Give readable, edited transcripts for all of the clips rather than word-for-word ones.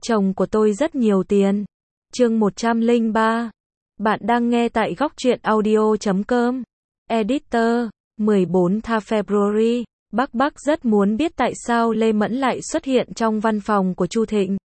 Chồng của tôi rất nhiều tiền. Chương 103. Bạn đang nghe tại góc truyện audio.com. Editor, 14 February. Bác rất muốn biết tại sao Lê Mẫn lại xuất hiện trong văn phòng của Chu Thịnh.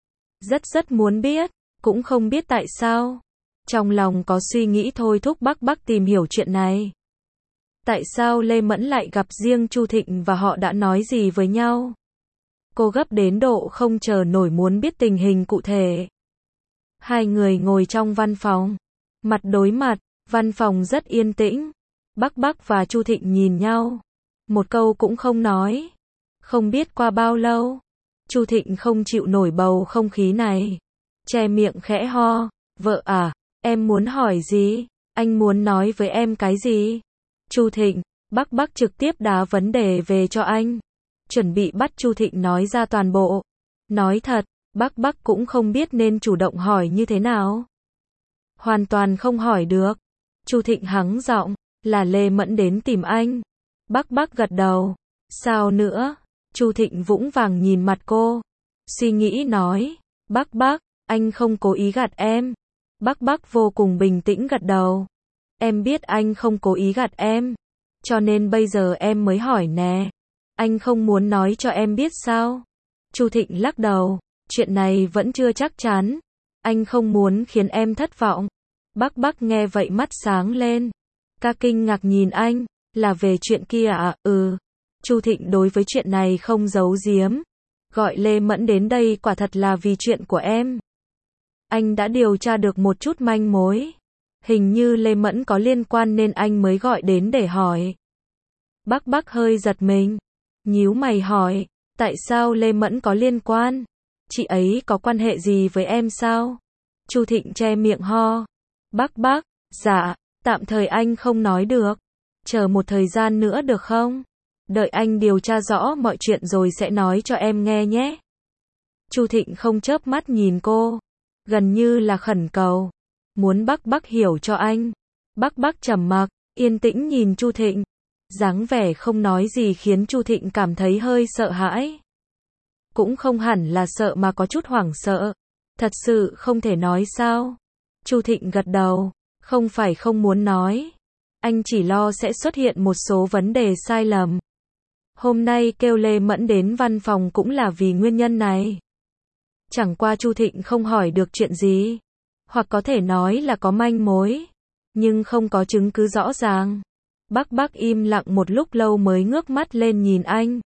Rất muốn biết, cũng không biết tại sao. Trong lòng có suy nghĩ thôi thúc bác tìm hiểu chuyện này. Tại sao Lê Mẫn lại gặp riêng Chu Thịnh và họ đã nói gì với nhau? Cô gấp đến độ không chờ nổi muốn biết tình hình cụ thể. Hai người ngồi trong văn phòng, mặt đối mặt, văn phòng rất yên tĩnh. Bác và Chu Thịnh nhìn nhau, một câu cũng không nói. Không biết qua bao lâu, Chu Thịnh không chịu nổi bầu không khí này, che miệng khẽ ho. Vợ à, em muốn hỏi gì? Anh muốn nói với em cái gì? Chu Thịnh, bác trực tiếp đá vấn đề về cho anh. Chuẩn bị bắt Chu Thịnh nói ra toàn bộ. Nói thật, bác cũng không biết nên chủ động hỏi như thế nào. Hoàn toàn không hỏi được. Chu Thịnh hắng giọng, là Lê Mẫn đến tìm anh. Bác gật đầu. Sao nữa? Chu Thịnh vũng vàng nhìn mặt cô. Suy nghĩ nói, bác, anh không cố ý gạt em. Bác vô cùng bình tĩnh gật đầu. Em biết anh không cố ý gạt em. Cho nên bây giờ em mới hỏi nè. Anh không muốn nói cho em biết sao? Chu Thịnh lắc đầu, chuyện này vẫn chưa chắc chắn. Anh không muốn khiến em thất vọng. Bác nghe vậy mắt sáng lên. Ca kinh ngạc nhìn anh, là về chuyện kia à? Ừ. Chu Thịnh đối với chuyện này không giấu giếm. Gọi Lê Mẫn đến đây quả thật là vì chuyện của em. Anh đã điều tra được một chút manh mối. Hình như Lê Mẫn có liên quan nên anh mới gọi đến để hỏi. Bác hơi giật mình. Nhíu mày hỏi, tại sao Lê Mẫn có liên quan? Chị ấy có quan hệ gì với em sao? Chu Thịnh che miệng ho. Bác, dạ, tạm thời anh không nói được. Chờ một thời gian nữa được không? Đợi anh điều tra rõ mọi chuyện rồi sẽ nói cho em nghe nhé. Chu Thịnh không chớp mắt nhìn cô, gần như là khẩn cầu, muốn bác hiểu cho anh. Bác trầm mặc, yên tĩnh nhìn Chu Thịnh. Dáng vẻ không nói gì khiến Chu Thịnh cảm thấy hơi sợ hãi. Cũng không hẳn là sợ mà có chút hoảng sợ. Thật sự không thể nói sao? Chu Thịnh gật đầu, không phải không muốn nói. Anh chỉ lo sẽ xuất hiện một số vấn đề sai lầm. Hôm nay kêu Lê Mẫn đến văn phòng cũng là vì nguyên nhân này. Chẳng qua Chu Thịnh không hỏi được chuyện gì. Hoặc có thể nói là có manh mối, nhưng không có chứng cứ rõ ràng. Bác im lặng một lúc lâu mới ngước mắt lên nhìn anh.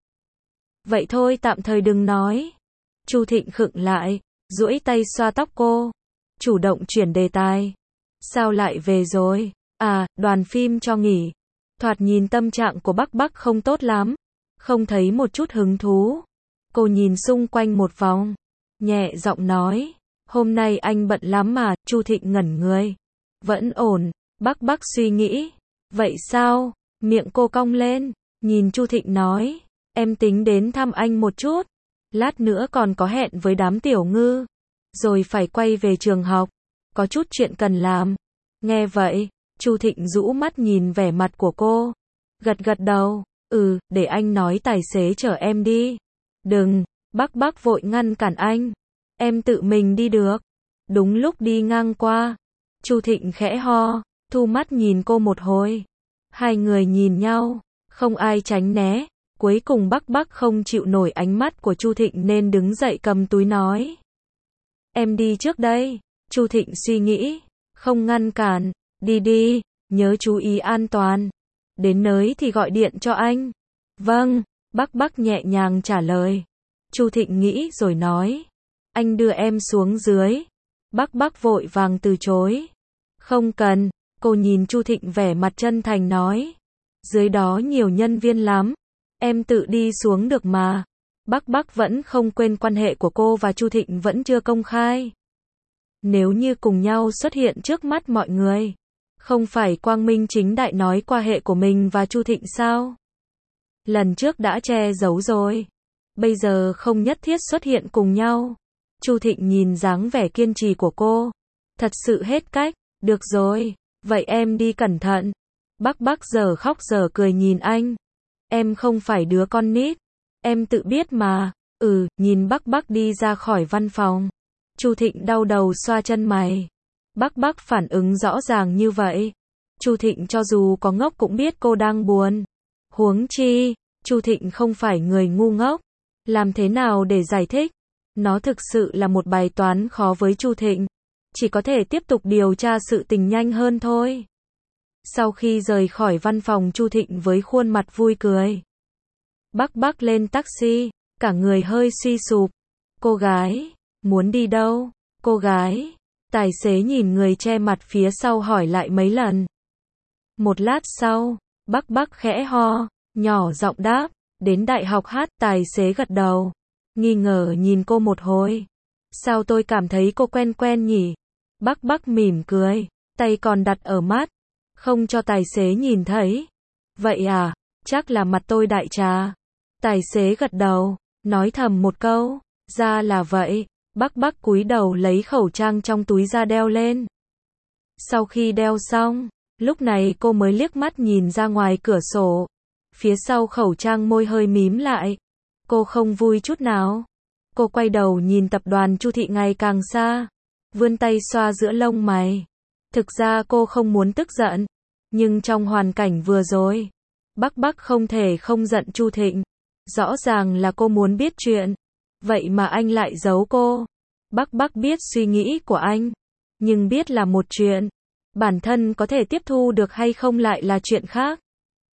Vậy thôi tạm thời đừng nói. Chu Thịnh khựng lại, duỗi tay xoa tóc cô, chủ động chuyển đề tài. Sao lại về rồi? À, đoàn phim cho nghỉ. Thoạt nhìn tâm trạng của bác không tốt lắm, không thấy một chút hứng thú. Cô nhìn xung quanh một vòng, nhẹ giọng nói, hôm nay anh bận lắm mà. Chu Thịnh ngẩn người. Vẫn ổn. Bác suy nghĩ. Vậy sao? Miệng cô cong lên, nhìn Chu Thịnh nói, em tính đến thăm anh một chút. Lát nữa còn có hẹn với đám tiểu ngư, rồi phải quay về trường học, có chút chuyện cần làm. Nghe vậy, Chu Thịnh rũ mắt nhìn vẻ mặt của cô, gật đầu, để anh nói tài xế chở em đi. Đừng, bác vội ngăn cản anh, em tự mình đi được. Đúng lúc đi ngang qua, Chu Thịnh khẽ ho, thu mắt nhìn cô một hồi. Hai người nhìn nhau, không ai tránh né. Cuối cùng bác không chịu nổi ánh mắt của Chu Thịnh nên đứng dậy cầm túi nói. Em đi trước đây. Chu Thịnh suy nghĩ, không ngăn cản. Đi, nhớ chú ý an toàn. Đến nơi thì gọi điện cho anh. Vâng, bác nhẹ nhàng trả lời. Chu Thịnh nghĩ rồi nói. Anh đưa em xuống dưới. Bác vội vàng từ chối. Không cần. Cô nhìn Chu Thịnh vẻ mặt chân thành nói. Dưới đó nhiều nhân viên lắm. Em tự đi xuống được mà. Bác vẫn không quên quan hệ của cô và Chu Thịnh vẫn chưa công khai. Nếu như cùng nhau xuất hiện trước mắt mọi người, không phải quang minh chính đại nói quan hệ của mình và Chu Thịnh sao? Lần trước đã che giấu rồi. Bây giờ không nhất thiết xuất hiện cùng nhau. Chu Thịnh nhìn dáng vẻ kiên trì của cô. Thật sự hết cách. Được rồi, vậy em đi cẩn thận. Bác giờ khóc giờ cười nhìn anh. Em không phải đứa con nít. Em tự biết mà. Nhìn Bắc Bắc đi ra khỏi văn phòng. Chu Thịnh đau đầu xoa chân mày. Bắc Bắc phản ứng rõ ràng như vậy. Chu Thịnh cho dù có ngốc cũng biết cô đang buồn. Huống chi, Chu Thịnh không phải người ngu ngốc. Làm thế nào để giải thích? Nó thực sự là một bài toán khó với Chu Thịnh. Chỉ có thể tiếp tục điều tra sự tình nhanh hơn thôi. Sau khi rời khỏi văn phòng Chu Thịnh với khuôn mặt vui cười. Bắc Bắc lên taxi, cả người hơi suy sụp. Cô gái, muốn đi đâu? Cô gái. Tài xế nhìn người che mặt phía sau hỏi lại mấy lần. Một lát sau, Bắc Bắc khẽ ho, nhỏ giọng đáp, đến đại học hát. Tài xế gật đầu, nghi ngờ nhìn cô một hồi. Sao tôi cảm thấy cô quen quen nhỉ? Bắc Bắc mỉm cười, tay còn đặt ở mắt, không cho tài xế nhìn thấy. Vậy à, chắc là mặt tôi đại trà. Tài xế gật đầu, nói thầm một câu, ra là vậy. Bắc Bắc cúi đầu lấy khẩu trang trong túi ra đeo lên. Sau khi đeo xong, lúc này cô mới liếc mắt nhìn ra ngoài cửa sổ. Phía sau khẩu trang môi hơi mím lại. Cô không vui chút nào. Cô quay đầu nhìn tập đoàn Chu Thị ngày càng xa. Vươn tay xoa giữa lông mày. Thực ra cô không muốn tức giận. Nhưng trong hoàn cảnh vừa rồi, Bắc Bắc không thể không giận Chu Thịnh. Rõ ràng là cô muốn biết chuyện. Vậy mà anh lại giấu cô. Bắc Bắc biết suy nghĩ của anh. Nhưng biết là một chuyện. Bản thân có thể tiếp thu được hay không lại là chuyện khác.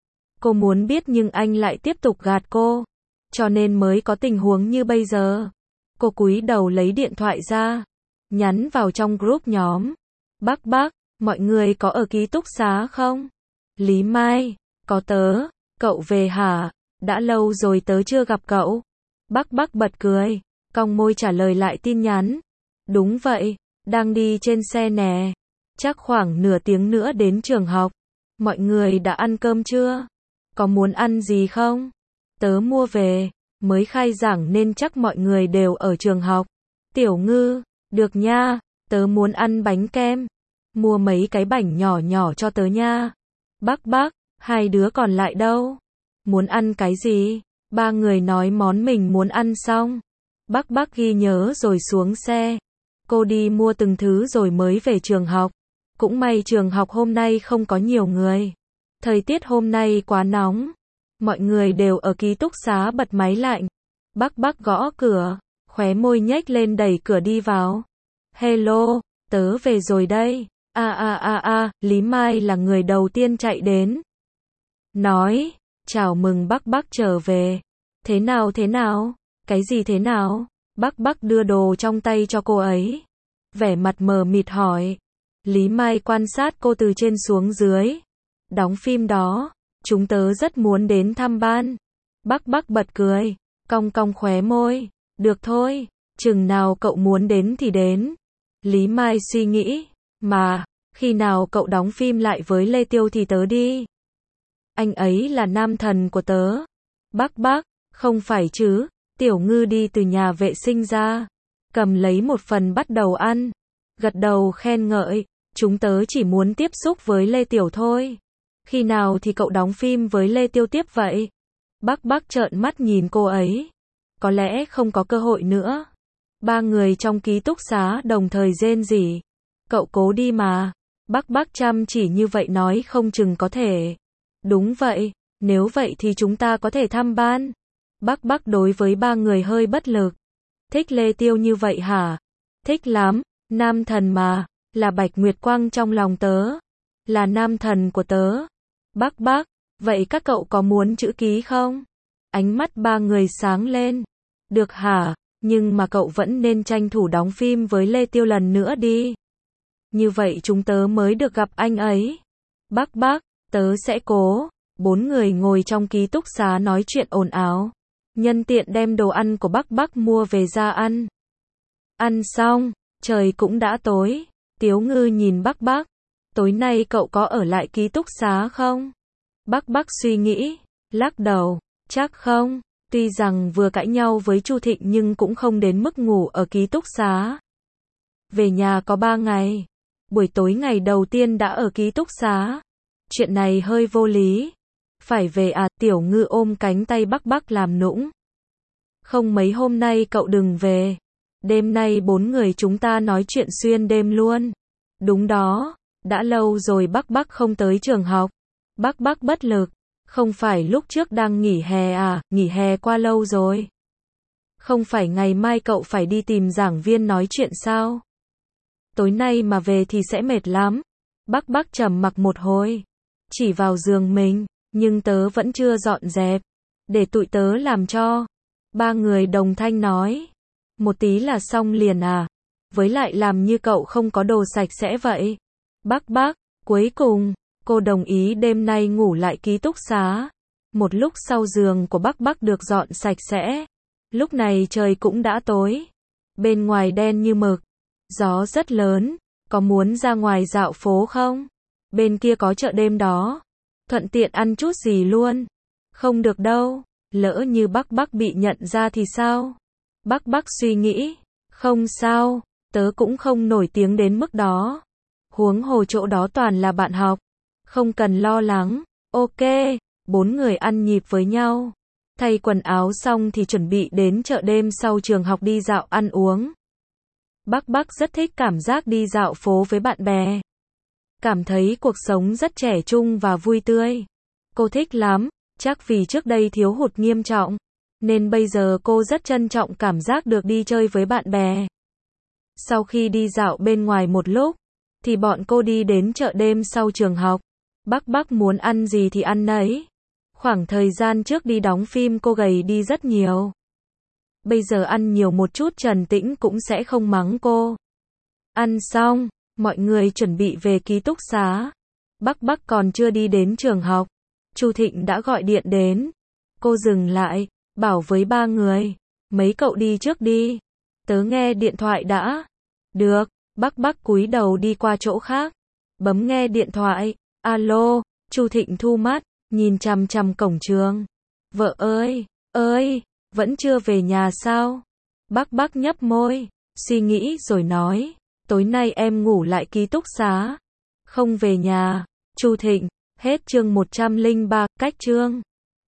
Cô muốn biết nhưng anh lại tiếp tục gạt cô. Cho nên mới có tình huống như bây giờ. Cô cúi đầu lấy điện thoại ra. Nhắn vào trong group nhóm. Bắc Bắc, mọi người có ở ký túc xá không? Lý Mai, có tớ. Cậu về hả? Đã lâu rồi tớ chưa gặp cậu. Bắc Bắc bật cười, cong môi trả lời lại tin nhắn. Đúng vậy, đang đi trên xe nè. Chắc khoảng nửa tiếng nữa đến trường học. Mọi người đã ăn cơm chưa? Có muốn ăn gì không? Tớ mua về, mới khai giảng nên chắc mọi người đều ở trường học. Tiểu Ngư, được nha, tớ muốn ăn bánh kem. Mua mấy cái bảnh nhỏ nhỏ cho tớ nha. Bắc Bắc, hai đứa còn lại đâu? Muốn ăn cái gì? Ba người nói món mình muốn ăn xong. Bắc Bắc ghi nhớ rồi xuống xe. Cô đi mua từng thứ rồi mới về trường học. Cũng may trường học hôm nay không có nhiều người. Thời tiết hôm nay quá nóng. Mọi người đều ở ký túc xá bật máy lạnh. Bắc Bắc gõ cửa, khóe môi nhếch lên đẩy cửa đi vào. Hello, tớ về rồi đây. Lý Mai là người đầu tiên chạy đến. Nói, chào mừng Bắc Bắc trở về. Thế nào? Cái gì thế nào? Bắc Bắc đưa đồ trong tay cho cô ấy. Vẻ mặt mờ mịt hỏi. Lý Mai quan sát cô từ trên xuống dưới. Đóng phim đó, chúng tớ rất muốn đến thăm ban. Bắc Bắc bật cười, cong cong khóe môi. Được thôi, chừng nào cậu muốn đến thì đến. Lý Mai suy nghĩ, mà, khi nào cậu đóng phim lại với Lê Tiêu thì tớ đi. Anh ấy là nam thần của tớ. Bắc Bắc, không phải chứ. Tiểu Ngư đi từ nhà vệ sinh ra, cầm lấy một phần bắt đầu ăn. Gật đầu khen ngợi, chúng tớ chỉ muốn tiếp xúc với Lê Tiểu thôi. Khi nào thì cậu đóng phim với Lê Tiêu tiếp vậy? Bắc Bắc trợn mắt nhìn cô ấy. Có lẽ không có cơ hội nữa. Ba người trong ký túc xá đồng thời rên rỉ. Cậu cố đi mà. Bắc Bắc chăm chỉ như vậy nói không chừng có thể. Đúng vậy, nếu vậy thì chúng ta có thể thăm ban. Bắc Bắc đối với ba người hơi bất lực. Thích Lê Tiêu như vậy hả? Thích lắm, nam thần mà, là Bạch Nguyệt Quang trong lòng tớ. Là nam thần của tớ. Bắc Bắc, vậy các cậu có muốn chữ ký không? Ánh mắt ba người sáng lên. Được hả, nhưng mà cậu vẫn nên tranh thủ đóng phim với Lê Tiêu lần nữa đi. Như vậy chúng tớ mới được gặp anh ấy. Bắc Bắc, tớ sẽ cố. Bốn người ngồi trong ký túc xá nói chuyện ồn ào. Nhân tiện đem đồ ăn của Bắc Bắc mua về ra ăn. Ăn xong, trời cũng đã tối. Tiếu Ngư nhìn Bắc Bắc. Tối nay cậu có ở lại ký túc xá không? Bắc Bắc suy nghĩ, lắc đầu, chắc không. Tuy rằng vừa cãi nhau với Chu Thịnh nhưng cũng không đến mức ngủ ở ký túc xá. Về nhà có 3 ngày. Buổi tối ngày đầu tiên đã ở ký túc xá. Chuyện này hơi vô lý. Phải về à? Tiểu Ngư ôm cánh tay Bắc Bắc làm nũng. Không mấy hôm nay cậu đừng về. Đêm nay 4 người chúng ta nói chuyện xuyên đêm luôn. Đúng đó, đã lâu rồi Bắc không tới trường học. Bắc bất lực. Không phải lúc trước đang nghỉ hè à, nghỉ hè qua lâu rồi. Không phải ngày mai cậu phải đi tìm giảng viên nói chuyện sao? Tối nay mà về thì sẽ mệt lắm. Bắc trầm mặc một hồi. Chỉ vào giường mình, nhưng tớ vẫn chưa dọn dẹp. Để tụi tớ làm cho. 3 người đồng thanh nói. Một tí là xong liền à? Với lại làm như cậu không có đồ sạch sẽ vậy. Bắc, cuối cùng, cô đồng ý đêm nay ngủ lại ký túc xá. Một lúc sau giường của Bắc được dọn sạch sẽ. Lúc này trời cũng đã tối. Bên ngoài đen như mực. Gió rất lớn. Có muốn ra ngoài dạo phố không? Bên kia có chợ đêm đó. Thuận tiện ăn chút gì luôn. Không được đâu. Lỡ như Bắc bị nhận ra thì sao? Bắc suy nghĩ. Không sao. Tớ cũng không nổi tiếng đến mức đó. Huống hồ chỗ đó toàn là bạn học. Không cần lo lắng. Ok. 4 người ăn nhịp với nhau. Thay quần áo xong thì chuẩn bị đến chợ đêm sau trường học đi dạo ăn uống. Bắc rất thích cảm giác đi dạo phố với bạn bè. Cảm thấy cuộc sống rất trẻ trung và vui tươi. Cô thích lắm, chắc vì trước đây thiếu hụt nghiêm trọng. Nên bây giờ cô rất trân trọng cảm giác được đi chơi với bạn bè. Sau khi đi dạo bên ngoài một lúc, thì bọn cô đi đến chợ đêm sau trường học. Bắc muốn ăn gì thì ăn nấy. Khoảng thời gian trước đi đóng phim cô gầy đi rất nhiều. Bây giờ ăn nhiều một chút Trần Tĩnh cũng sẽ không mắng cô. Ăn xong, mọi người chuẩn bị về ký túc xá. Bắc còn chưa đi đến trường học. Chu Thịnh đã gọi điện đến. Cô dừng lại, bảo với 3 người. Mấy cậu đi trước đi. Tớ nghe điện thoại đã. Được, Bắc cúi đầu đi qua chỗ khác. Bấm nghe điện thoại. Alo, Chu Thịnh thu mắt, nhìn chằm chằm cổng trường. Vợ ơi, vẫn chưa về nhà sao? Bắc nhấp môi, suy nghĩ rồi nói. Tối nay em ngủ lại ký túc xá. Không về nhà. Chu Thịnh, hết chương 103, cách chương.